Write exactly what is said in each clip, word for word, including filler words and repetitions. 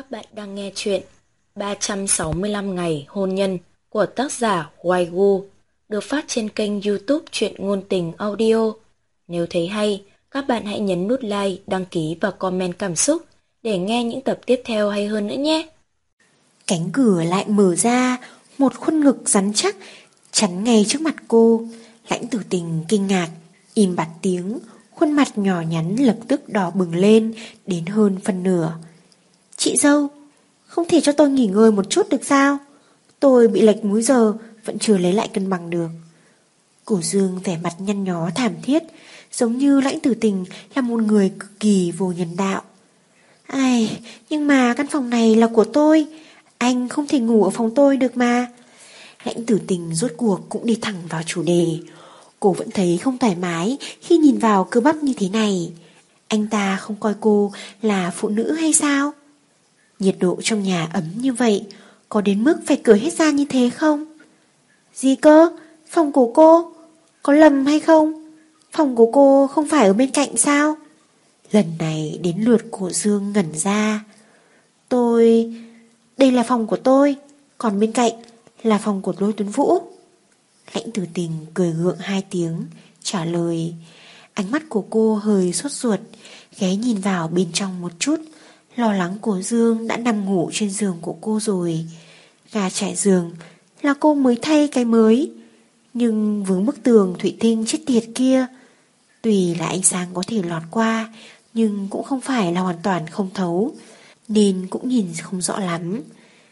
Các bạn đang nghe chuyện ba trăm sáu mươi lăm ngày hôn nhân của tác giả Hoài Gu, được phát trên kênh YouTube Truyện Ngôn Tình Audio. Nếu thấy hay, các bạn hãy nhấn nút like, đăng ký và comment cảm xúc để nghe những tập tiếp theo hay hơn nữa nhé. Cánh cửa lại mở ra, một khuôn ngực rắn chắc chắn ngay trước mặt cô. Lãnh Tử Tình kinh ngạc, im bặt tiếng, khuôn mặt nhỏ nhắn lập tức đỏ bừng lên đến hơn phân nửa. Chị dâu, không thể cho tôi nghỉ ngơi một chút được sao? Tôi bị lệch múi giờ, vẫn chưa lấy lại cân bằng được. Cổ Dương vẻ mặt nhăn nhó thảm thiết, giống như Lãnh Tử Tình là một người cực kỳ vô nhân đạo. Ai, nhưng mà căn phòng này là của tôi, anh không thể ngủ ở phòng tôi được mà. Lãnh Tử Tình rốt cuộc cũng đi thẳng vào chủ đề. Cô vẫn thấy không thoải mái khi nhìn vào cơ bắp như thế này. Anh ta không coi cô là phụ nữ hay sao? Nhiệt độ trong nhà ấm như vậy, có đến mức phải cởi hết ra như thế không? Gì cơ? Phòng của cô? Có lầm hay không? Phòng của cô không phải ở bên cạnh sao? Lần này đến lượt Cổ Dương ngẩn ra. Tôi... Đây là phòng của tôi, còn bên cạnh là phòng của Lôi Tuấn Vũ. Lãnh Tử Tình cười gượng hai tiếng, trả lời. Ánh mắt của cô hơi sốt ruột, ghé nhìn vào bên trong một chút, lo lắng Cổ Dương đã nằm ngủ trên giường của cô rồi. Gà trải giường là cô mới thay cái mới, nhưng vướng bức tường thủy tinh chết tiệt kia. Tuy là ánh sáng có thể lọt qua, nhưng cũng không phải là hoàn toàn không thấu, nên cũng nhìn không rõ lắm.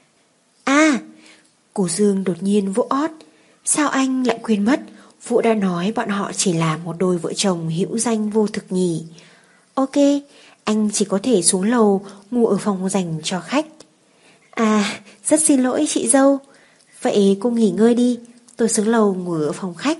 À, Cổ Dương đột nhiên vỗ ót. Sao anh lại quên mất Vũ đã nói bọn họ chỉ là một đôi vợ chồng hữu danh vô thực nhỉ? Ok, anh chỉ có thể xuống lầu ngủ ở phòng dành cho khách. À, rất xin lỗi chị dâu. Vậy cô nghỉ ngơi đi, tôi xuống lầu ngủ ở phòng khách.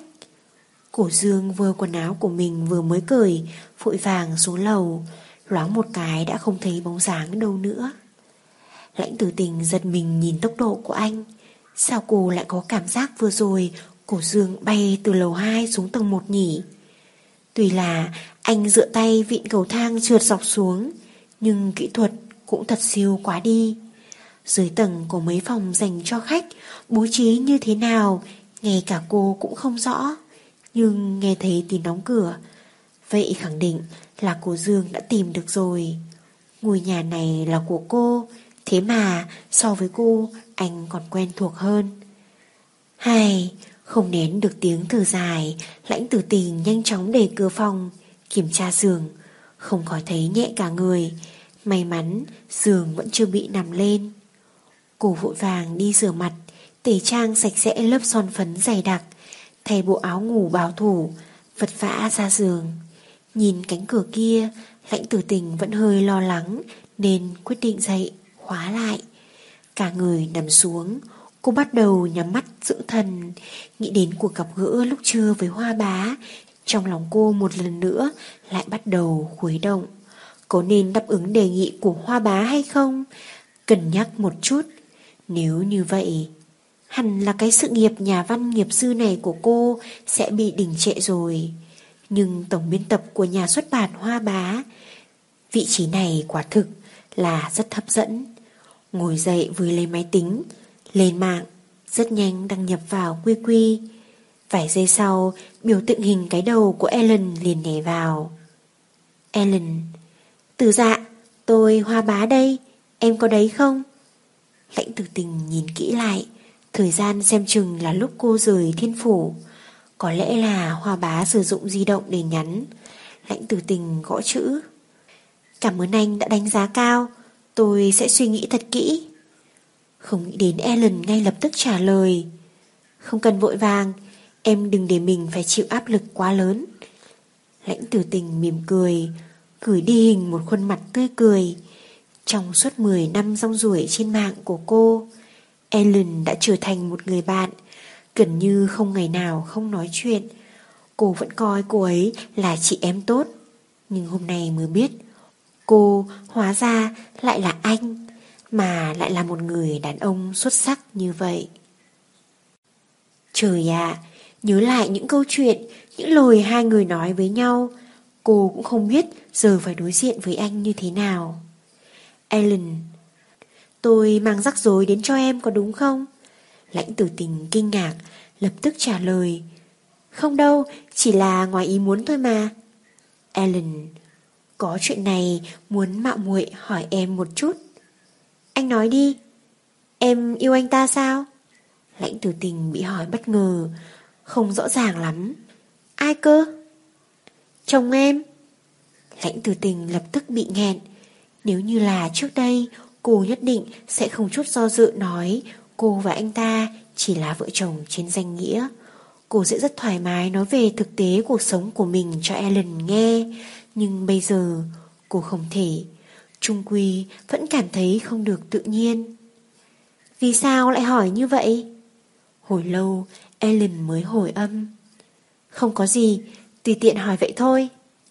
Cổ Dương vừa quần áo của mình vừa mới cởi, vội vàng xuống lầu. Loáng một cái đã không thấy bóng dáng đâu nữa. Lãnh Tử Tình giật mình nhìn tốc độ của anh. Sao cô lại có cảm giác vừa rồi Cổ Dương bay từ lầu hai xuống tầng một nhỉ? Tuy là anh dựa tay vịn cầu thang trượt dọc xuống, nhưng kỹ thuật cũng thật siêu quá đi. Dưới tầng có mấy phòng dành cho khách, bố trí như thế nào ngay cả cô cũng không rõ. Nhưng nghe thấy tiếng đóng cửa, vậy khẳng định là Cổ Dương đã tìm được rồi. Ngôi nhà này là của cô, thế mà so với cô anh còn quen thuộc hơn. Hay, không nén được tiếng thở dài, Lãnh Tử Tình nhanh chóng đẩy cửa phòng, kiểm tra giường, không khỏi thấy nhẹ cả người. May mắn giường vẫn chưa bị nằm lên. Cô vội vàng đi rửa mặt, tẩy trang sạch sẽ lớp son phấn dày đặc, thay bộ áo ngủ bảo thủ, vật vã ra giường. Nhìn cánh cửa kia, Lãnh Tử Tình vẫn hơi lo lắng nên quyết định dậy, khóa lại. Cả người nằm xuống, cô bắt đầu nhắm mắt dưỡng thần, nghĩ đến cuộc gặp gỡ lúc trưa với Hoa Bá. Trong lòng cô một lần nữa lại bắt đầu khuấy động. Có nên đáp ứng đề nghị của Hoa Bá hay không? Cân nhắc một chút. Nếu như vậy, hẳn là cái sự nghiệp nhà văn nghiệp dư này của cô sẽ bị đình trệ rồi. Nhưng tổng biên tập của nhà xuất bản Hoa Bá, vị trí này quả thực là rất hấp dẫn. Ngồi dậy với lấy máy tính, lên mạng, rất nhanh đăng nhập vào quy quy. Vài giây sau, biểu tượng hình cái đầu của Ellen liền nhảy vào. Ellen: Từ dạ, tôi Hoa Bá đây, em có đấy không? Lãnh Tử Tình nhìn kỹ lại, thời gian xem chừng là lúc cô rời Thiên Phủ. Có lẽ là Hoa Bá sử dụng di động để nhắn. Lãnh Tử Tình gõ chữ. Cảm ơn anh đã đánh giá cao, tôi sẽ suy nghĩ thật kỹ. Không nghĩ đến Ellen ngay lập tức trả lời. Không cần vội vàng, em đừng để mình phải chịu áp lực quá lớn. Lãnh Tử Tình mỉm cười, gửi đi hình một khuôn mặt tươi cười. Trong suốt mười năm rong ruổi trên mạng của cô, Ellen đã trở thành một người bạn, gần như không ngày nào không nói chuyện. Cô vẫn coi cô ấy là chị em tốt, nhưng hôm nay mới biết cô hóa ra lại là anh, mà lại là một người đàn ông xuất sắc như vậy. Trời ạ, nhớ lại những câu chuyện, những lời hai người nói với nhau, cô cũng không biết giờ phải đối diện với anh như thế nào. Ellen: Tôi mang rắc rối đến cho em có đúng không? Lãnh Tử Tình kinh ngạc, lập tức trả lời. Không đâu, chỉ là ngoài ý muốn thôi mà. Ellen, có chuyện này muốn mạo muội hỏi em một chút. Anh nói đi. Em yêu anh ta sao? Lãnh Tử Tình bị hỏi bất ngờ, không rõ ràng lắm. Ai cơ? Chồng em. Lãnh Tử Tình lập tức bị nghẹn. Nếu như là trước đây, cô nhất định sẽ không chút do dự nói cô và anh ta chỉ là vợ chồng trên danh nghĩa. Cô sẽ rất thoải mái nói về thực tế cuộc sống của mình cho Ellen nghe. Nhưng bây giờ cô không thể. Chung quy vẫn cảm thấy không được tự nhiên. Vì sao lại hỏi như vậy? Hồi lâu Ellen mới hồi âm. Không có gì, tùy tiện hỏi vậy thôi.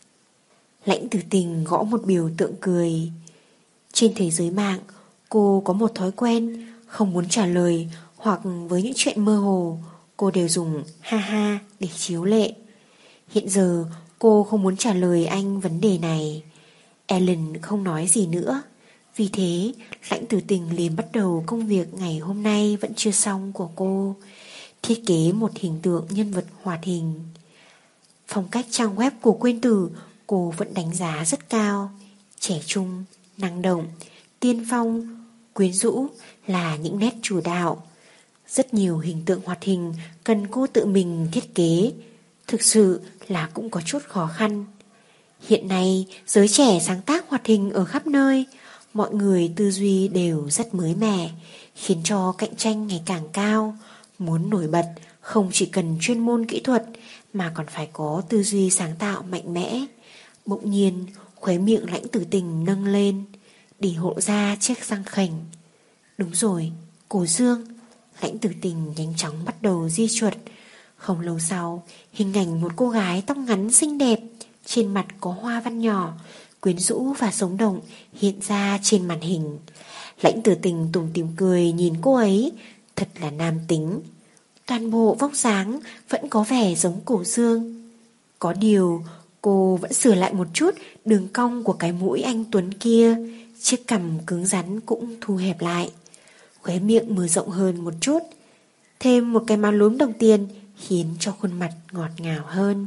Lãnh Tử Tình gõ một biểu tượng cười. Trên thế giới mạng, cô có một thói quen, không muốn trả lời hoặc với những chuyện mơ hồ, cô đều dùng ha ha để chiếu lệ. Hiện giờ cô không muốn trả lời anh vấn đề này. Ellen không nói gì nữa. Vì thế Lãnh Tử Tình liền bắt đầu công việc ngày hôm nay vẫn chưa xong của cô. Thiết kế một hình tượng nhân vật hoạt hình. Phong cách trang web của Quyên Tử cô vẫn đánh giá rất cao. Trẻ trung, năng động, tiên phong, quyến rũ là những nét chủ đạo. Rất nhiều hình tượng hoạt hình cần cô tự mình thiết kế. Thực sự là cũng có chút khó khăn. Hiện nay giới trẻ sáng tác hoạt hình ở khắp nơi. Mọi người tư duy đều rất mới mẻ, khiến cho cạnh tranh ngày càng cao. Muốn nổi bật không chỉ cần chuyên môn kỹ thuật mà còn phải có tư duy sáng tạo mạnh mẽ. Bỗng nhiên khóe miệng Lãnh Tử Tình nâng lên để hộ ra chiếc răng khểnh. Đúng rồi, cổ dương. Lãnh Tử Tình nhanh chóng bắt đầu di chuột. Không lâu sau, hình ảnh một cô gái tóc ngắn xinh đẹp, trên mặt có hoa văn nhỏ, quyến rũ và sống động hiện ra trên màn hình. Lãnh Tử Tình tủm tỉm cười nhìn cô ấy, thật là nam tính. Toàn bộ vóc dáng vẫn có vẻ giống cổ dương. Có điều cô vẫn sửa lại một chút đường cong của cái mũi anh tuấn kia. Chiếc cằm cứng rắn cũng thu hẹp lại, khóe miệng mở rộng hơn một chút, thêm một cái má lúm đồng tiền khiến cho khuôn mặt ngọt ngào hơn.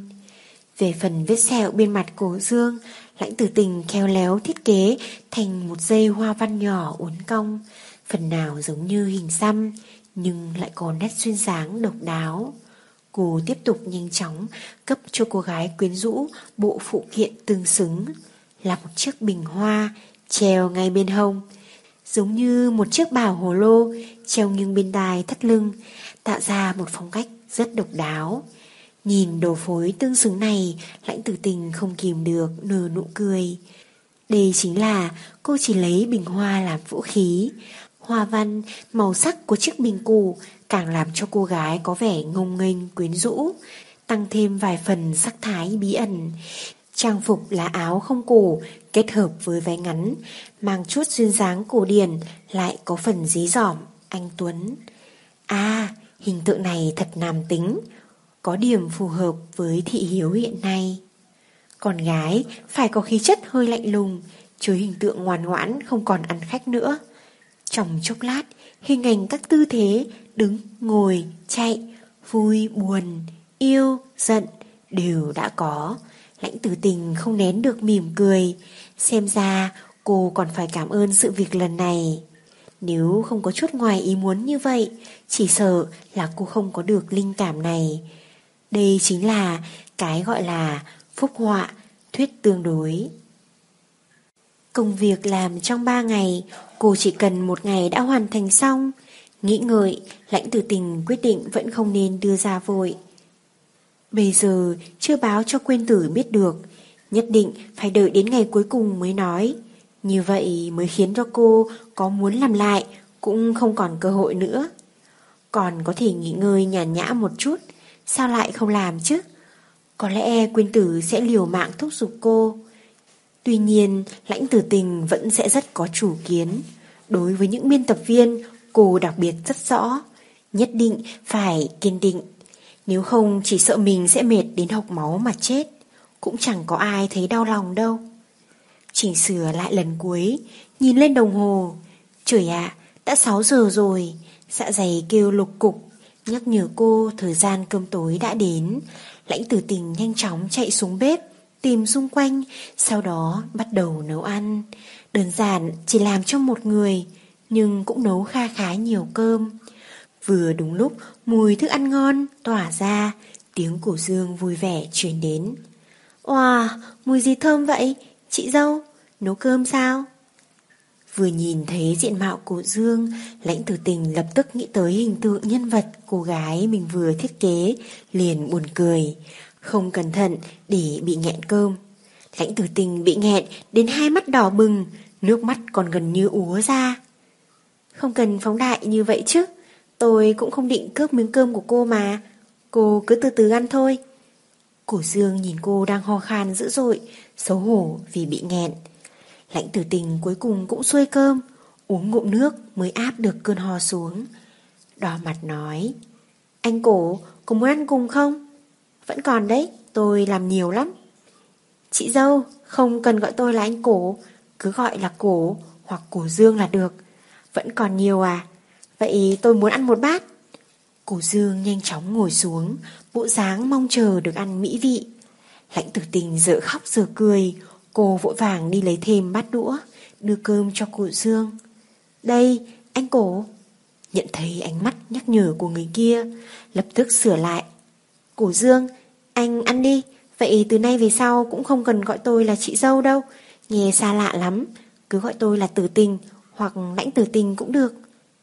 Về phần vết sẹo bên mặt cổ dương, Lãnh Tử Tình khéo léo thiết kế thành một dây hoa văn nhỏ uốn cong, phần nào giống như hình xăm nhưng lại có nét duyên dáng độc đáo. Cô tiếp tục nhanh chóng cấp cho cô gái quyến rũ bộ phụ kiện tương xứng, là một chiếc bình hoa treo ngay bên hông, giống như một chiếc bảo hồ lô treo nghiêng bên đai thắt lưng, tạo ra một phong cách rất độc đáo. Nhìn đồ phối tương xứng này, Lãnh Tử Tình không kìm được nở nụ cười. Đây chính là cô chỉ lấy bình hoa làm vũ khí. Hoa văn, màu sắc của chiếc bình củ càng làm cho cô gái có vẻ ngông nghênh quyến rũ, tăng thêm vài phần sắc thái bí ẩn. Trang phục là áo không cổ kết hợp với váy ngắn, mang chút duyên dáng cổ điển, lại có phần dí dỏm, anh tuấn. À, hình tượng này thật nam tính, có điểm phù hợp với thị hiếu hiện nay. Con gái phải có khí chất hơi lạnh lùng, chứ hình tượng ngoan ngoãn không còn ăn khách nữa. Trong chốc lát, hình ảnh các tư thế đứng, ngồi, chạy, vui, buồn, yêu, giận đều đã có. Lãnh Tử Tình không nén được mỉm cười. Xem ra cô còn phải cảm ơn sự việc lần này. Nếu không có chút ngoài ý muốn như vậy, chỉ sợ là cô không có được linh cảm này. Đây chính là cái gọi là phúc họa, thuyết tương đối. Công việc làm trong ba ngày, cô chỉ cần một ngày đã hoàn thành xong. Nghĩ ngợi, Lãnh Tử Tình quyết định vẫn không nên đưa ra vội. Bây giờ chưa báo cho Quyên Tử biết được, nhất định phải đợi đến ngày cuối cùng mới nói. Như vậy mới khiến cho cô có muốn làm lại cũng không còn cơ hội nữa. Còn có thể nghỉ ngơi nhàn nhã một chút, sao lại không làm chứ? Có lẽ Quyên Tử sẽ liều mạng thúc giục cô. Tuy nhiên Lãnh Tử Tình vẫn sẽ rất có chủ kiến. Đối với những biên tập viên, cô đặc biệt rất rõ, nhất định phải kiên định. Nếu không chỉ sợ mình sẽ mệt đến hộc máu mà chết, cũng chẳng có ai thấy đau lòng đâu. Chỉnh sửa lại lần cuối, nhìn lên đồng hồ, Trời ạ, đã sáu giờ rồi. Dạ dày kêu lục cục, nhắc nhở cô thời gian cơm tối đã đến. Lãnh Tử Tình nhanh chóng chạy xuống bếp, tìm xung quanh, sau đó bắt đầu nấu ăn. Đơn giản chỉ làm cho một người, nhưng cũng nấu kha khá nhiều cơm. Vừa đúng lúc mùi thức ăn ngon tỏa ra, tiếng của Dương vui vẻ truyền đến. Wow, mùi gì thơm vậy? Chị dâu, nấu cơm sao? Vừa nhìn thấy diện mạo của Dương, Lãnh Tử Tình lập tức nghĩ tới hình tượng nhân vật cô gái mình vừa thiết kế, liền buồn cười. Không cẩn thận để bị nghẹn cơm. Lãnh Tử Tình bị nghẹn đến hai mắt đỏ bừng, nước mắt còn gần như úa ra. Không cần phóng đại như vậy chứ, tôi cũng không định cướp miếng cơm của cô mà. Cô cứ từ từ ăn thôi. Cổ Dương nhìn cô đang ho khan dữ dội, xấu hổ vì bị nghẹn. Lãnh Tử Tình cuối cùng cũng xuôi cơm, uống ngụm nước mới áp được cơn ho xuống. Đỏ mặt nói, anh Cổ, có muốn ăn cùng không? Vẫn còn đấy, tôi làm nhiều lắm. Chị dâu, không cần gọi tôi là anh Cổ, cứ gọi là Cổ hoặc Cổ Dương là được. Vẫn còn nhiều à? Vậy tôi muốn ăn một bát. Cổ Dương nhanh chóng ngồi xuống, bộ dáng mong chờ được ăn mỹ vị. Lãnh Tử Tình dở khóc dở cười, cô vội vàng đi lấy thêm bát đũa, đưa cơm cho Cổ Dương. Đây, anh Cổ. Nhận thấy ánh mắt nhắc nhở của người kia, lập tức sửa lại. Cổ Dương, anh ăn đi, vậy từ nay về sau cũng không cần gọi tôi là chị dâu đâu, nghe xa lạ lắm, cứ gọi tôi là Tử Tình hoặc Lãnh Tử Tình cũng được.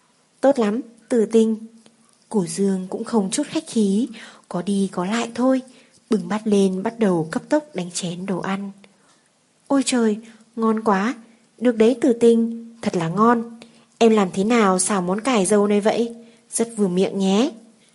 Tốt lắm, Tử Tình. Cổ Dương cũng không chút khách khí, có đi có lại thôi, bưng bát lên bắt đầu cấp tốc đánh chén đồ ăn. Ôi trời, ngon quá, được đấy Tử Tình, thật là ngon. Em làm thế nào xào món cải dâu này vậy? Rất vừa miệng nhé.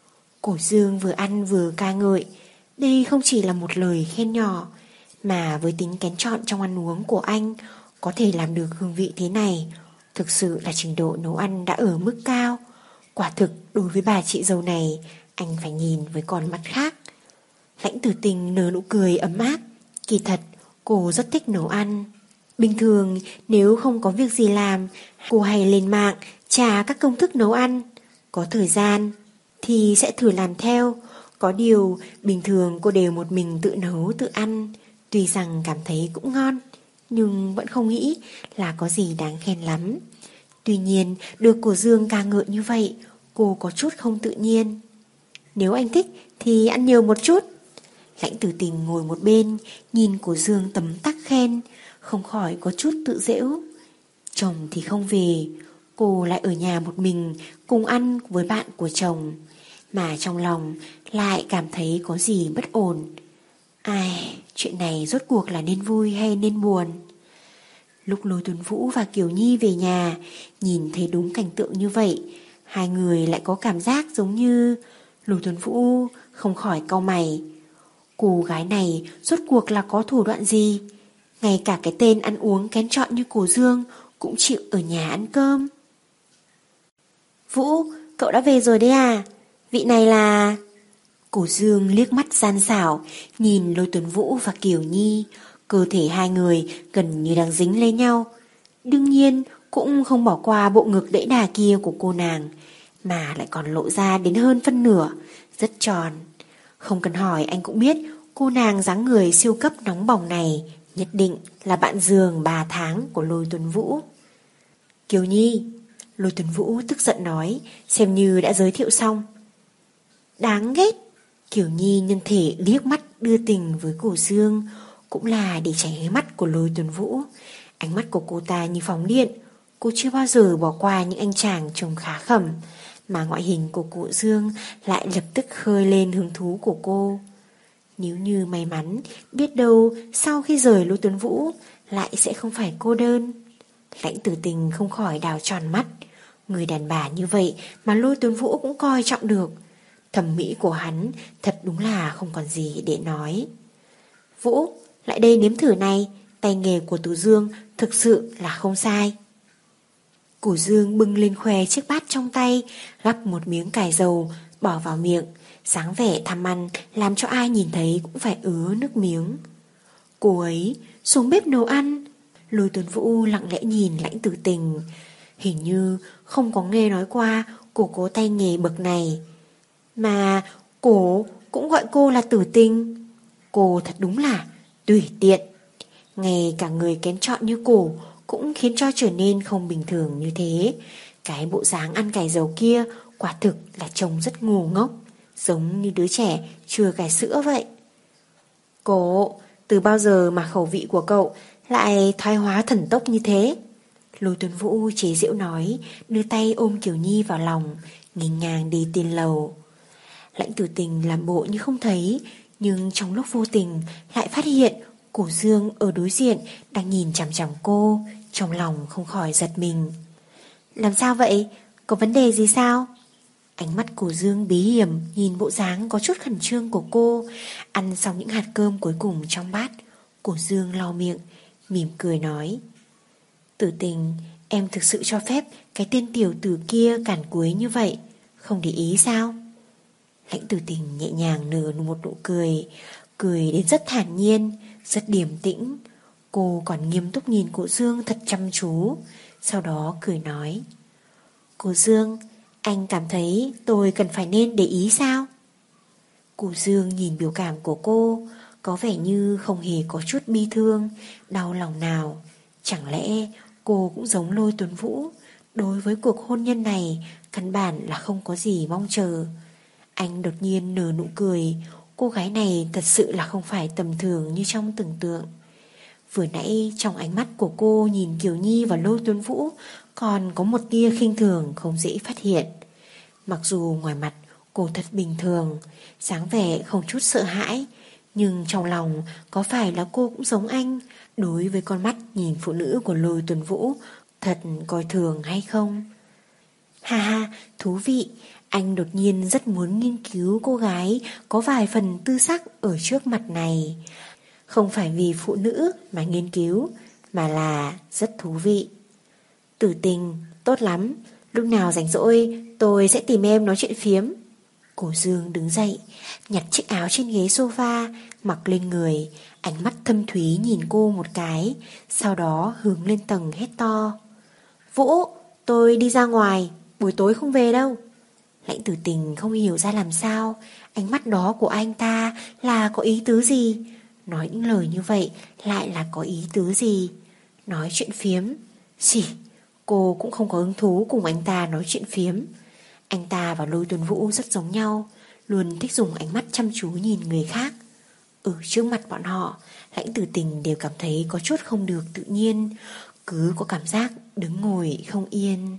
Cổ Dương vừa ăn vừa ca ngợi. Đây không chỉ là một lời khen nhỏ, mà với tính kén chọn trong ăn uống của anh, có thể làm được hương vị thế này, thực sự là trình độ nấu ăn đã ở mức cao. Quả thực đối với bà chị dâu này, anh phải nhìn với con mắt khác. Lãnh Tử Tình nở nụ cười ấm áp. Kỳ thật cô rất thích nấu ăn. Bình thường nếu không có việc gì làm, cô hay lên mạng tra các công thức nấu ăn. Có thời gian thì sẽ thử làm theo. Có điều bình thường cô đều một mình tự nấu tự ăn. Tuy rằng cảm thấy cũng ngon, nhưng vẫn không nghĩ là có gì đáng khen lắm. Tuy nhiên được Cổ Dương ca ngợi như vậy, cô có chút không tự nhiên. Nếu anh thích thì ăn nhiều một chút. Lãnh Tử Tình ngồi một bên, nhìn Cổ Dương tấm tắc khen, không khỏi có chút tự giễu. Chồng thì không về, cô lại ở nhà một mình cùng ăn với bạn của chồng, mà trong lòng lại cảm thấy có gì bất ổn. Ai, chuyện này rốt cuộc là nên vui hay nên buồn? Lúc Lôi Tuấn Vũ và Kiều Nhi về nhà, nhìn thấy đúng cảnh tượng như vậy, hai người lại có cảm giác giống như... Lôi Tuấn Vũ không khỏi cau mày. Cô gái này rốt cuộc là có thủ đoạn gì? Ngay cả cái tên ăn uống kén chọn như Cổ Dương cũng chịu ở nhà ăn cơm. Vũ, cậu đã về rồi đấy à? Vị này là... Cổ Dương liếc mắt gian xảo, nhìn Lôi Tuấn Vũ và Kiều Nhi. Cơ thể hai người gần như đang dính lấy nhau. Đương nhiên cũng không bỏ qua bộ ngực đẫy đà kia của cô nàng, mà lại còn lộ ra đến hơn phân nửa, rất tròn. Không cần hỏi anh cũng biết cô nàng dáng người siêu cấp nóng bỏng này nhất định là bạn giường ba tháng của Lôi Tuấn Vũ. Kiều Nhi, Lôi Tuấn Vũ tức giận nói, xem như đã giới thiệu xong. Đáng ghét. Kiều Nhi nhân thể liếc mắt đưa tình với Cổ Dương, cũng là để tránh ánh mắt của Lôi Tuấn Vũ. Ánh mắt của cô ta như phóng điện, cô chưa bao giờ bỏ qua những anh chàng trông khá khẩm, mà ngoại hình của Cổ Dương lại lập tức khơi lên hứng thú của cô. Nếu như may mắn, biết đâu sau khi rời Lôi Tuấn Vũ lại sẽ không phải cô đơn. Lãnh Tử Tình không khỏi đào tròn mắt. Người đàn bà như vậy mà Lôi Tuấn Vũ cũng coi trọng được. Thẩm mỹ của hắn thật đúng là không còn gì để nói. Vũ, lại đây nếm thử này, tay nghề của Tú Dương thực sự là không sai. Cổ Dương bưng lên khoe chiếc bát trong tay, gắp một miếng cải dầu bỏ vào miệng, dáng vẻ tham ăn làm cho ai nhìn thấy cũng phải ứa nước miếng. Cô ấy xuống bếp nấu ăn. Lôi Tuấn Vũ lặng lẽ nhìn Lãnh Tử Tình. Hình như không có nghe nói qua cô có tay nghề bậc này. Mà cổ cũng gọi cô là Tử Tình. Cô thật đúng là tùy tiện. Ngay cả người kén chọn như cổ cũng khiến cho trở nên không bình thường như thế. Cái bộ dáng ăn cải dầu kia quả thực là trông rất ngu ngốc, giống như đứa trẻ chưa cài sữa vậy. Cổ, từ bao giờ mà khẩu vị của cậu lại thoái hóa thần tốc như thế? Lôi Tuấn Vũ chế giễu nói, đưa tay ôm Kiều Nhi vào lòng, nghênh ngang đi tiên lầu. Lãnh Tử Tình làm bộ như không thấy, nhưng trong lúc vô tình lại phát hiện Cổ Dương ở đối diện đang nhìn chằm chằm cô, trong lòng không khỏi giật mình. Làm sao vậy? Có vấn đề gì sao? Ánh mắt Cổ Dương bí hiểm nhìn bộ dáng có chút khẩn trương của cô. Ăn xong những hạt cơm cuối cùng trong bát, Cổ Dương lau miệng, mỉm cười nói: Tử Tình, em thực sự cho phép cái tên tiểu tử kia cản quấy như vậy, không để ý sao? Lãnh Tử Tình nhẹ nhàng nở một nụ cười, cười đến rất thản nhiên, rất điềm tĩnh. Cô còn nghiêm túc nhìn Cổ Dương thật chăm chú, sau đó cười nói: Cổ Dương, anh cảm thấy tôi cần phải nên để ý sao? Cổ Dương nhìn biểu cảm của cô, có vẻ như không hề có chút bi thương, đau lòng nào. Chẳng lẽ cô cũng giống Lôi Tuấn Vũ, đối với cuộc hôn nhân này căn bản là không có gì mong chờ. Anh đột nhiên nở nụ cười, cô gái này thật sự là không phải tầm thường như trong tưởng tượng. Vừa nãy trong ánh mắt của cô nhìn Kiều Nhi và Lôi Tuấn Vũ còn có một tia khinh thường không dễ phát hiện. Mặc dù ngoài mặt cô thật bình thường, dáng vẻ không chút sợ hãi, nhưng trong lòng có phải là cô cũng giống anh, đối với con mắt nhìn phụ nữ của Lôi Tuấn Vũ thật coi thường hay không? Ha ha, thú vị. Anh đột nhiên rất muốn nghiên cứu cô gái có vài phần tư sắc ở trước mặt này. Không phải vì phụ nữ mà nghiên cứu, mà là rất thú vị. Tử Tình, tốt lắm. Lúc nào rảnh rỗi tôi sẽ tìm em nói chuyện phiếm. Cổ Dương đứng dậy, nhặt chiếc áo trên ghế sofa, mặc lên người, ánh mắt thâm thúy nhìn cô một cái, sau đó hướng lên tầng hét to: Vũ, tôi đi ra ngoài, buổi tối không về đâu. Lãnh Tử Tình không hiểu ra làm sao, ánh mắt đó của anh ta là có ý tứ gì? Nói những lời như vậy lại là có ý tứ gì? Nói chuyện phiếm? Xỉ, cô cũng không có hứng thú cùng anh ta nói chuyện phiếm. Anh ta và Lôi Tuấn Vũ rất giống nhau, luôn thích dùng ánh mắt chăm chú nhìn người khác. Ở trước mặt bọn họ, Lãnh Tử Tình đều cảm thấy có chút không được tự nhiên, cứ có cảm giác đứng ngồi không yên.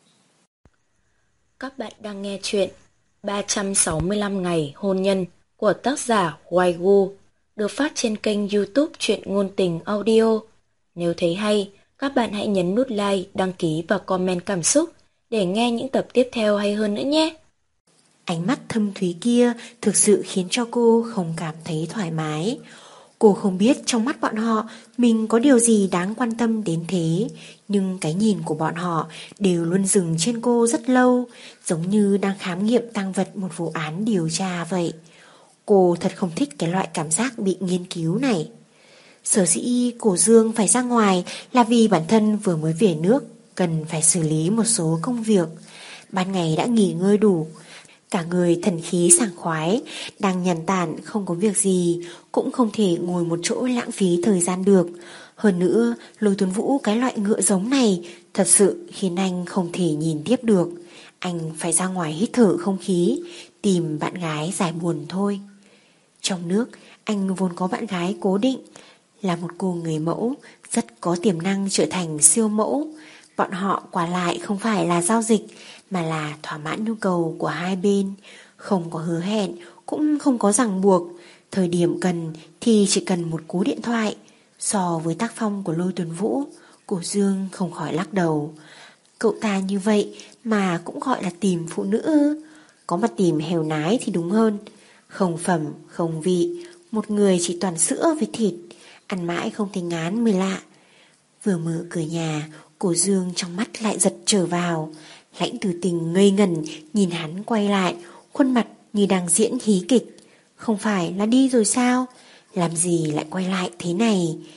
Các bạn đang nghe chuyện ba trăm sáu mươi lăm ngày hôn nhân của tác giả Hoài Gu, được phát trên kênh YouTube Truyện Ngôn Tình Audio. Nếu thấy hay, các bạn hãy nhấn nút like, đăng ký và comment cảm xúc để nghe những tập tiếp theo hay hơn nữa nhé. Ánh mắt thâm thúy kia thực sự khiến cho cô không cảm thấy thoải mái. Cô không biết trong mắt bọn họ mình có điều gì đáng quan tâm đến thế, nhưng cái nhìn của bọn họ đều luôn dừng trên cô rất lâu, giống như đang khám nghiệm tang vật một vụ án điều tra vậy. Cô thật không thích cái loại cảm giác bị nghiên cứu này. Sở dĩ Cổ Dương phải ra ngoài là vì bản thân vừa mới về nước, cần phải xử lý một số công việc. Ban ngày đã nghỉ ngơi đủ, cả người thần khí sảng khoái, đang nhàn tản không có việc gì, cũng không thể ngồi một chỗ lãng phí thời gian được. Hơn nữa, Lôi Tuấn Vũ cái loại ngựa giống này thật sự khiến anh không thể nhìn tiếp được. Anh phải ra ngoài hít thở không khí, tìm bạn gái giải buồn thôi. Trong nước, anh vốn có bạn gái cố định, là một cô người mẫu, rất có tiềm năng trở thành siêu mẫu. Bọn họ quả lại không phải là giao dịch, mà là thỏa mãn nhu cầu của hai bên, không có hứa hẹn, cũng không có ràng buộc. Thời điểm cần thì chỉ cần một cú điện thoại. So với tác phong của Lôi Tuấn Vũ, Cổ Dương không khỏi lắc đầu. Cậu ta như vậy mà cũng gọi là tìm phụ nữ ư? Có mà tìm hèo nái thì đúng hơn. Không phẩm, không vị, một người chỉ toàn sữa với thịt, ăn mãi không thấy ngán mới lạ. Vừa mở cửa nhà, Cổ Dương trong mắt lại giật trở vào. Lãnh Tử Tình ngây ngẩn nhìn hắn quay lại, khuôn mặt như đang diễn hí kịch. Không phải là đi rồi sao? Làm gì lại quay lại thế này?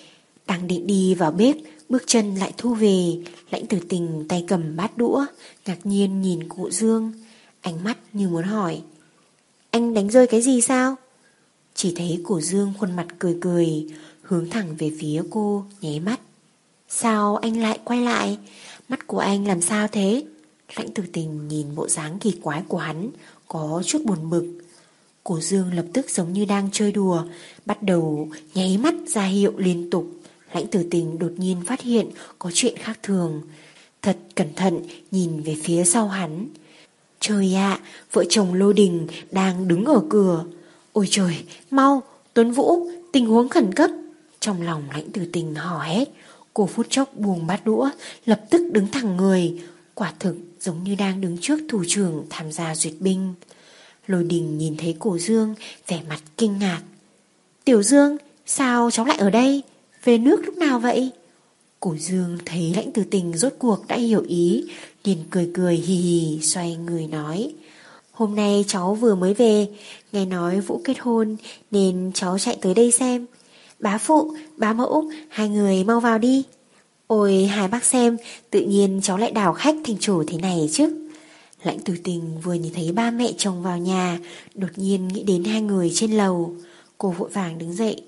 Đang định đi vào bếp, bước chân lại thu về. Lãnh Tử Tình tay cầm bát đũa, ngạc nhiên nhìn cụ Dương, ánh mắt như muốn hỏi: anh đánh rơi cái gì sao? Chỉ thấy cụ Dương khuôn mặt cười cười, hướng thẳng về phía cô, nháy mắt. Sao anh lại quay lại? Mắt của anh làm sao thế? Lãnh Tử Tình nhìn bộ dáng kỳ quái của hắn, có chút buồn bực. Cổ Dương lập tức giống như đang chơi đùa, bắt đầu nháy mắt ra hiệu liên tục. Lãnh Tử Tình đột nhiên phát hiện có chuyện khác thường, thật cẩn thận nhìn về phía sau hắn. Trời ạ, vợ chồng Lôi Đình đang đứng ở cửa. Ôi trời, mau, Tuấn Vũ, tình huống khẩn cấp. Trong lòng Lãnh Tử Tình hò hét. Cô phút chốc buông bát đũa, lập tức đứng thẳng người, quả thực giống như đang đứng trước thủ trưởng tham gia duyệt binh. Lôi Đình nhìn thấy Cổ Dương, vẻ mặt kinh ngạc. Tiểu Dương, sao cháu lại ở đây? Về nước lúc nào vậy? Cổ Dương thấy Lãnh Tử Tình rốt cuộc đã hiểu ý, liền cười cười hì hì xoay người nói: hôm nay cháu vừa mới về, nghe nói Vũ kết hôn nên cháu chạy tới đây xem. Bá phụ, bá mẫu, hai người mau vào đi. Ôi hai bác xem, tự nhiên cháu lại đảo khách thành chủ thế này chứ. Lãnh Tử Tình vừa nhìn thấy ba mẹ chồng vào nhà, đột nhiên nghĩ đến hai người trên lầu. Cô vội vàng đứng dậy.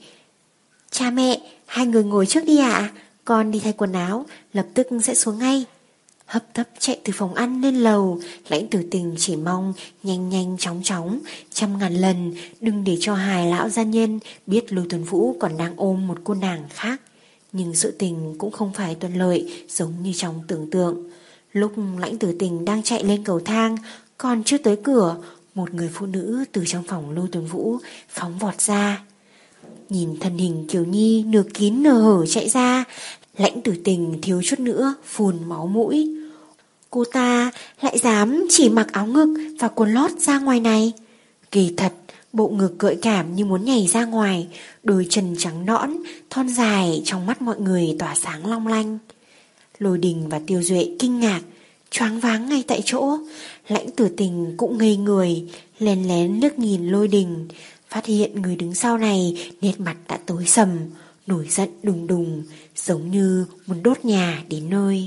Cha mẹ, hai người ngồi trước đi ạ, con đi thay quần áo, lập tức sẽ xuống ngay. Hấp tấp chạy từ phòng ăn lên lầu. Lãnh Tử Tình chỉ mong nhanh nhanh chóng chóng, trăm ngàn lần đừng để cho hài lão gia nhân biết Lôi Tuấn Vũ còn đang ôm một cô nàng khác. Nhưng sự tình cũng không phải thuận lợi giống như trong tưởng tượng. Lúc Lãnh Tử Tình đang chạy lên cầu thang, còn chưa tới cửa, một người phụ nữ từ trong phòng Lôi Tuấn Vũ phóng vọt ra. Nhìn thân hình Kiều Nhi nửa kín nửa hở chạy ra, Lãnh Tử Tình thiếu chút nữa phun máu mũi. Cô ta lại dám chỉ mặc áo ngực và quần lót ra ngoài này. Kỳ thật, bộ ngực gợi cảm như muốn nhảy ra ngoài, đôi chân trắng nõn, thon dài trong mắt mọi người tỏa sáng long lanh. Lôi Đình và Tiêu Duệ kinh ngạc, choáng váng ngay tại chỗ. Lãnh Tử Tình cũng ngây người, lén lén liếc nhìn Lôi Đình, phát hiện người đứng sau này nét mặt đã tối sầm, nổi giận đùng đùng, giống như muốn đốt nhà đến nơi.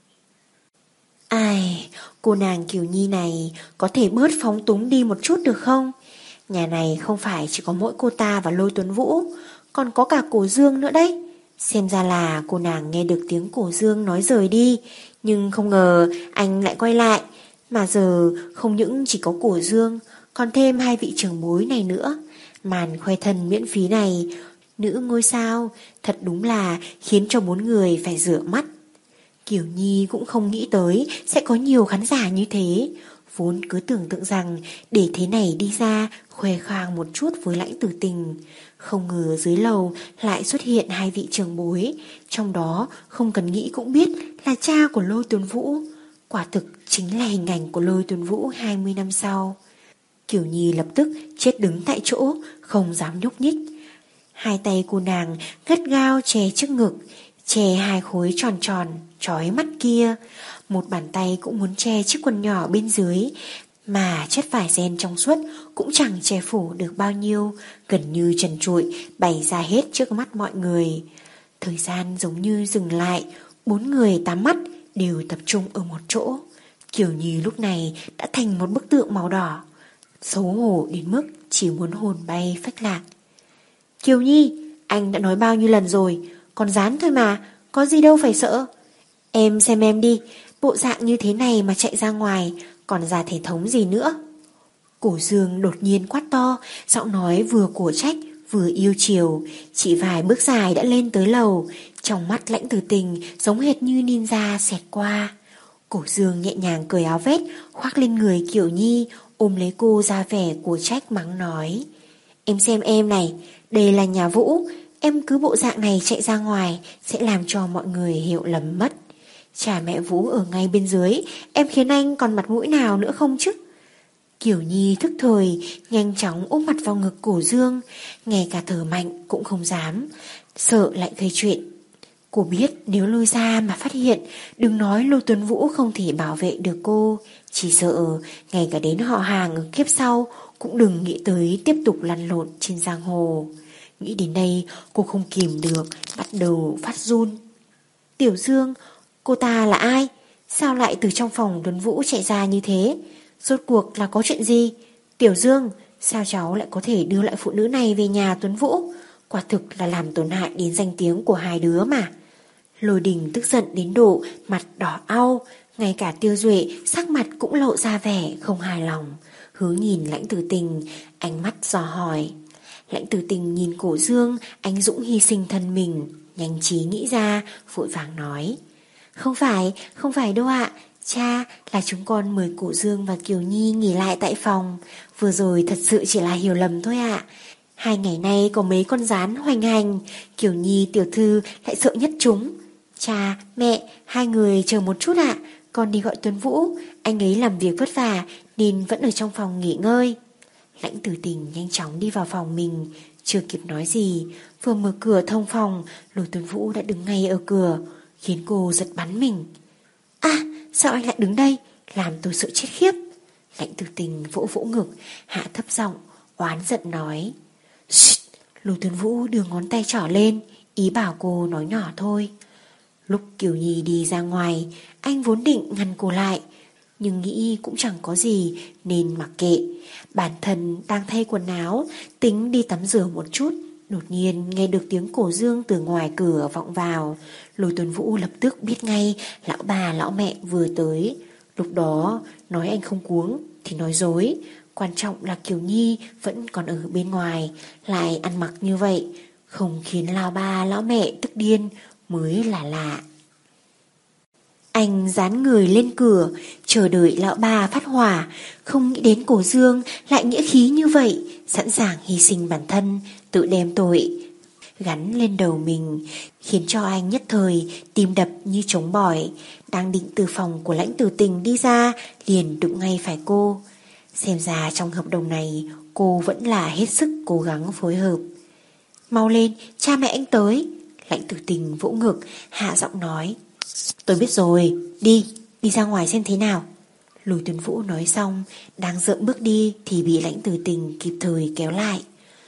Ai, cô nàng Kiều Nhi này có thể bớt phóng túng đi một chút được không? Nhà này không phải chỉ có mỗi cô ta và Lôi Tuấn Vũ, còn có cả Cổ Dương nữa đấy. Xem ra là cô nàng nghe được tiếng Cổ Dương nói rời đi, nhưng không ngờ anh lại quay lại. Mà giờ không những chỉ có Cổ Dương, còn thêm hai vị trưởng bối này nữa. Màn khoe thân miễn phí này, nữ ngôi sao, thật đúng là khiến cho bốn người phải rửa mắt. Kiều Nhi cũng không nghĩ tới sẽ có nhiều khán giả như thế. Vốn cứ tưởng tượng rằng để thế này đi ra khoe khoang một chút với Lãnh Tử Tình, không ngờ dưới lầu lại xuất hiện hai vị trưởng bối, trong đó không cần nghĩ cũng biết là cha của Lôi Tuấn Vũ. Quả thực chính là hình ảnh của Lôi Tuấn Vũ hai mươi năm sau. Kiều Nhi lập tức chết đứng tại chỗ, không dám nhúc nhích. Hai tay cô nàng gắt gao che trước ngực, che hai khối tròn tròn chói mắt kia. Một bàn tay cũng muốn che chiếc quần nhỏ bên dưới, mà chất vải ren trong suốt cũng chẳng che phủ được bao nhiêu, gần như trần trụi bày ra hết trước mắt mọi người. Thời gian giống như dừng lại, bốn người tám mắt đều tập trung ở một chỗ. Kiều Nhi lúc này đã thành một bức tượng màu đỏ, xấu hổ đến mức chỉ muốn hồn bay phách lạc. Kiều Nhi, anh đã nói bao nhiêu lần rồi, còn dán thôi mà, có gì đâu phải sợ. Em xem em đi, bộ dạng như thế này mà chạy ra ngoài, còn ra thể thống gì nữa. Cổ Dương đột nhiên quát to, giọng nói vừa cổ trách vừa yêu chiều. Chỉ vài bước dài đã lên tới lầu, trong mắt Lãnh Tử Tình giống hệt như ninja xẹt qua. Cổ Dương nhẹ nhàng cởi áo vest khoác lên người Kiều Nhi, ôm lấy cô ra vẻ cổ trách mắng nói: Em xem em này, đây là nhà Vũ, em cứ bộ dạng này chạy ra ngoài sẽ làm cho mọi người hiểu lầm mất. Cha mẹ Vũ ở ngay bên dưới, em khiến anh còn mặt mũi nào nữa không chứ? Kiều Nhi thức thời, nhanh chóng úp mặt vào ngực Cổ Dương, ngay cả thở mạnh cũng không dám, sợ lại gây chuyện. Cô biết nếu Lôi ra mà phát hiện, đừng nói Lôi Tuấn Vũ không thể bảo vệ được cô, chỉ sợ ngay cả đến họ hàng ở kiếp sau cũng đừng nghĩ tới tiếp tục lăn lộn trên giang hồ. Nghĩ đến đây cô không kìm được, bắt đầu phát run. Tiểu Dương, cô ta là ai? Sao lại từ trong phòng Tuấn Vũ chạy ra như thế? Rốt cuộc là có chuyện gì? Tiểu Dương, sao cháu lại có thể đưa lại phụ nữ này về nhà Tuấn Vũ? Quả thực là làm tổn hại đến danh tiếng của hai đứa mà. Lôi Đình tức giận đến độ mặt đỏ au, ngay cả Tiêu Duệ sắc mặt cũng lộ ra vẻ không hài lòng. Hướng nhìn Lãnh Tử Tình, ánh mắt dò hỏi. Lãnh Tử Tình nhìn Cổ Dương anh dũng hy sinh thân mình, nhanh trí nghĩ ra, vội vàng nói. Không phải, không phải đâu ạ. Cha, là chúng con mời Cổ Dương và Kiều Nhi nghỉ lại tại phòng. Vừa rồi thật sự chỉ là hiểu lầm thôi ạ. Hai ngày nay có mấy con rán hoành hành, Kiều Nhi tiểu thư lại sợ nhất chúng. Cha, mẹ, hai người chờ một chút ạ. Con đi gọi Tuấn Vũ, anh ấy làm việc vất vả nên vẫn ở trong phòng nghỉ ngơi. Lãnh Tử Tình nhanh chóng đi vào phòng mình, chưa kịp nói gì, vừa mở cửa thông phòng, Lôi Tuấn Vũ đã đứng ngay ở cửa, khiến cô giật bắn mình. À, sao anh lại đứng đây? Làm tôi sợ chết khiếp. Lãnh Tử Tình vỗ vỗ ngực, hạ thấp giọng, oán giận nói. Shh! Lôi Tuấn Vũ đưa ngón tay trỏ lên, ý bảo cô nói nhỏ thôi. Lúc Kiều Nhi đi ra ngoài, anh vốn định ngăn cô lại, nhưng nghĩ cũng chẳng có gì nên mặc kệ. Bản thân đang thay quần áo, tính đi tắm rửa một chút, đột nhiên nghe được tiếng Cổ Dương từ ngoài cửa vọng vào. Lôi Tuấn Vũ lập tức biết ngay lão bà lão mẹ vừa tới. Lúc đó nói anh không cuống thì nói dối, quan trọng là Kiều Nhi vẫn còn ở bên ngoài, lại ăn mặc như vậy, không khiến lão ba lão mẹ tức điên mới là lạ. Anh dán người lên cửa, chờ đợi lão bà phát hỏa, không nghĩ đến Cổ Dương lại nghĩa khí như vậy, sẵn sàng hy sinh bản thân, tự đem tội gắn lên đầu mình, khiến cho anh nhất thời tim đập như trống bỏi. Đang định từ phòng của Lãnh Tử Tình đi ra, liền đụng ngay phải cô. Xem ra trong hợp đồng này cô vẫn là hết sức cố gắng phối hợp. Mau lên, cha mẹ anh tới. Lãnh Tử Tình vỗ ngực, hạ giọng nói. Tôi biết rồi, đi, đi ra ngoài xem thế nào. Lôi Tuấn Vũ nói xong, đang dậm bước đi thì bị Lãnh Tử Tình kịp thời kéo lại.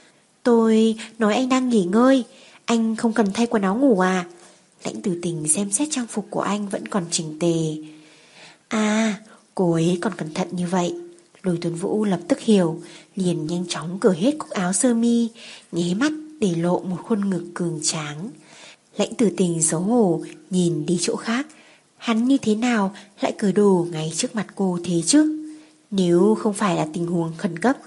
Tôi nói anh đang nghỉ ngơi, anh không cần thay quần áo ngủ à? Lãnh Tử Tình xem xét trang phục của anh vẫn còn chỉnh tề. À, cô ấy còn cẩn thận như vậy. Lôi Tuấn Vũ lập tức hiểu, liền nhanh chóng cởi hết cúc áo sơ mi, nháy mắt để lộ một khuôn ngực cường tráng. Lãnh Tử Tình xấu hổ nhìn đi chỗ khác, hắn như thế nào lại cởi đồ ngay trước mặt cô thế chứ? Nếu không phải là tình huống khẩn cấp,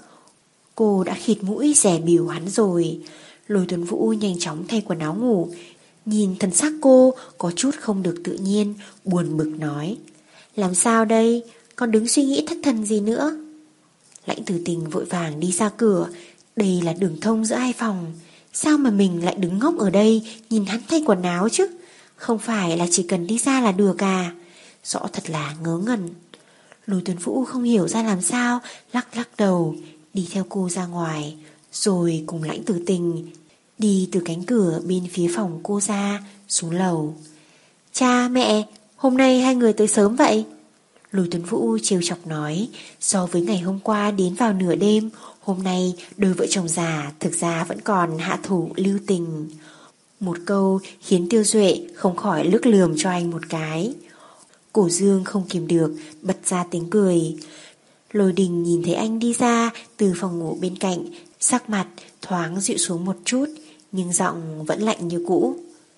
cô đã khịt mũi dè bỉu hắn rồi. Lôi Tuấn Vũ nhanh chóng thay quần áo ngủ, nhìn thần sắc cô có chút không được tự nhiên, buồn bực nói. Làm sao đây, còn đứng suy nghĩ thất thần gì nữa? Lãnh Tử Tình vội vàng đi ra cửa, đây là đường thông giữa hai phòng, sao mà mình lại đứng ngốc ở đây nhìn hắn thay quần áo chứ? Không phải là chỉ cần đi ra là được à? Rõ thật là ngớ ngẩn. Lôi Tuấn Vũ không hiểu ra làm sao, lắc lắc đầu, đi theo cô ra ngoài, rồi cùng Lãnh Tử Tình đi từ cánh cửa bên phía phòng cô ra, xuống lầu. Cha, mẹ, hôm nay hai người tới sớm vậy? Lôi Tuấn Vũ trêu chọc nói, so với ngày hôm qua đến vào nửa đêm, hôm nay đôi vợ chồng già thực ra vẫn còn hạ thủ lưu tình. Một câu khiến Tiêu Duệ không khỏi lướt lườm cho anh một cái. Cổ Dương không kìm được, bật ra tiếng cười. Lôi Đình nhìn thấy anh đi ra từ phòng ngủ bên cạnh, sắc mặt thoáng dịu xuống một chút, nhưng giọng vẫn lạnh như cũ.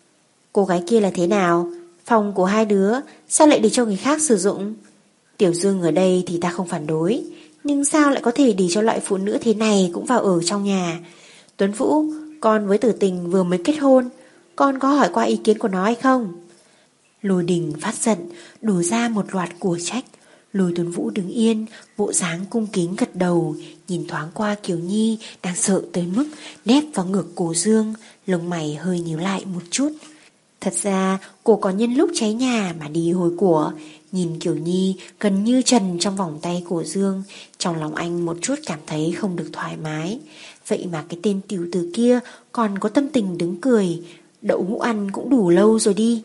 Cô gái kia là thế nào? Phòng của hai đứa sao lại để cho người khác sử dụng? Tiểu Dương ở đây thì ta không phản đối, nhưng sao lại có thể để cho loại phụ nữ thế này cũng vào ở trong nhà? Tuấn Vũ, con với Tử Tình vừa mới kết hôn, con có hỏi qua ý kiến của nó hay không? Lôi Đình phát giận, đổ ra một loạt của trách. Lôi Tuấn Vũ đứng yên, bộ dáng cung kính gật đầu, nhìn thoáng qua Kiều Nhi đang sợ tới mức nép vào ngực Cổ Dương, lông mày hơi nhíu lại một chút. Thật ra cô có nhân lúc cháy nhà mà đi hồi của. Nhìn Kiều Nhi gần như trần trong vòng tay Cổ Dương, trong lòng anh một chút cảm thấy không được thoải mái. Vậy mà cái tên tiểu tử kia còn có tâm tình đứng cười. Đậu hũ ăn cũng đủ lâu rồi đi.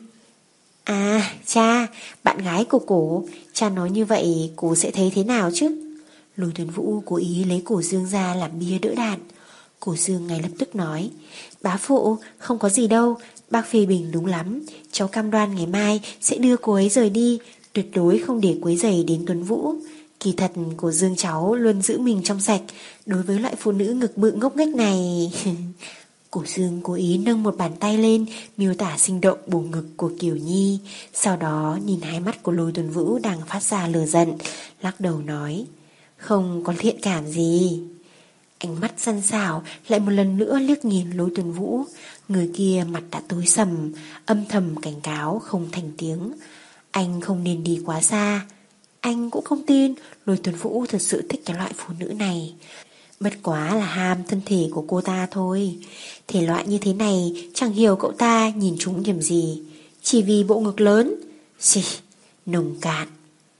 À, cha, bạn gái của cổ, cha nói như vậy cô sẽ thấy thế nào chứ? Lôi Tuấn Vũ cố ý lấy Cổ Dương ra làm bia đỡ đạn. Cổ Dương ngay lập tức nói, bá phụ, không có gì đâu, bác phê bình đúng lắm, cháu cam đoan ngày mai sẽ đưa cô ấy rời đi, tuyệt đối không để quấy rầy đến Tuấn Vũ. Kỳ thật Cổ Dương cháu luôn giữ mình trong sạch, đối với loại phụ nữ ngực bự ngốc nghếch này. Cổ Dương cố ý nâng một bàn tay lên, miêu tả sinh động bổ ngực của Kiều Nhi, sau đó nhìn hai mắt của Lôi Tuấn Vũ đang phát ra lửa giận, lắc đầu nói, không có thiện cảm gì. Ánh mắt săn sảo lại một lần nữa liếc nhìn Lôi Tuấn Vũ, người kia mặt đã tối sầm, âm thầm cảnh cáo không thành tiếng. Anh không nên đi quá xa. Anh cũng không tin Lôi Tuấn Vũ thật sự thích cái loại phụ nữ này. Bất quá là ham thân thể của cô ta thôi. Thể loại như thế này chẳng hiểu cậu ta nhìn chúng điểm gì, chỉ vì bộ ngực lớn. Xì, nồng cạn.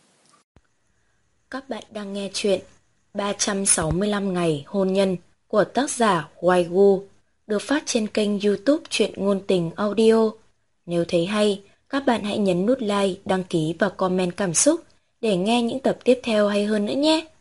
Các bạn đang nghe chuyện ba trăm sáu mươi lăm ngày hôn nhân của tác giả Hoài Gu, được phát trên kênh YouTube Truyện Ngôn Tình Audio. Nếu thấy hay, các bạn hãy nhấn nút like, đăng ký và comment cảm xúc để nghe những tập tiếp theo hay hơn nữa nhé.